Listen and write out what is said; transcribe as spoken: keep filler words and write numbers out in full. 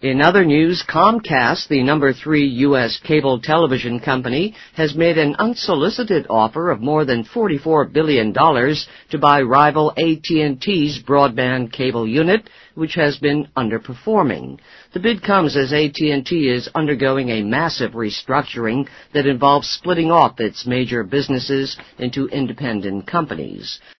In other news, Comcast, the number three U S cable television company, has made an unsolicited offer of more than forty-four billion dollars to buy rival A T and T's broadband cable unit, which has been underperforming. The bid comes as A T and T is undergoing a massive restructuring that involves splitting off its major businesses into independent companies.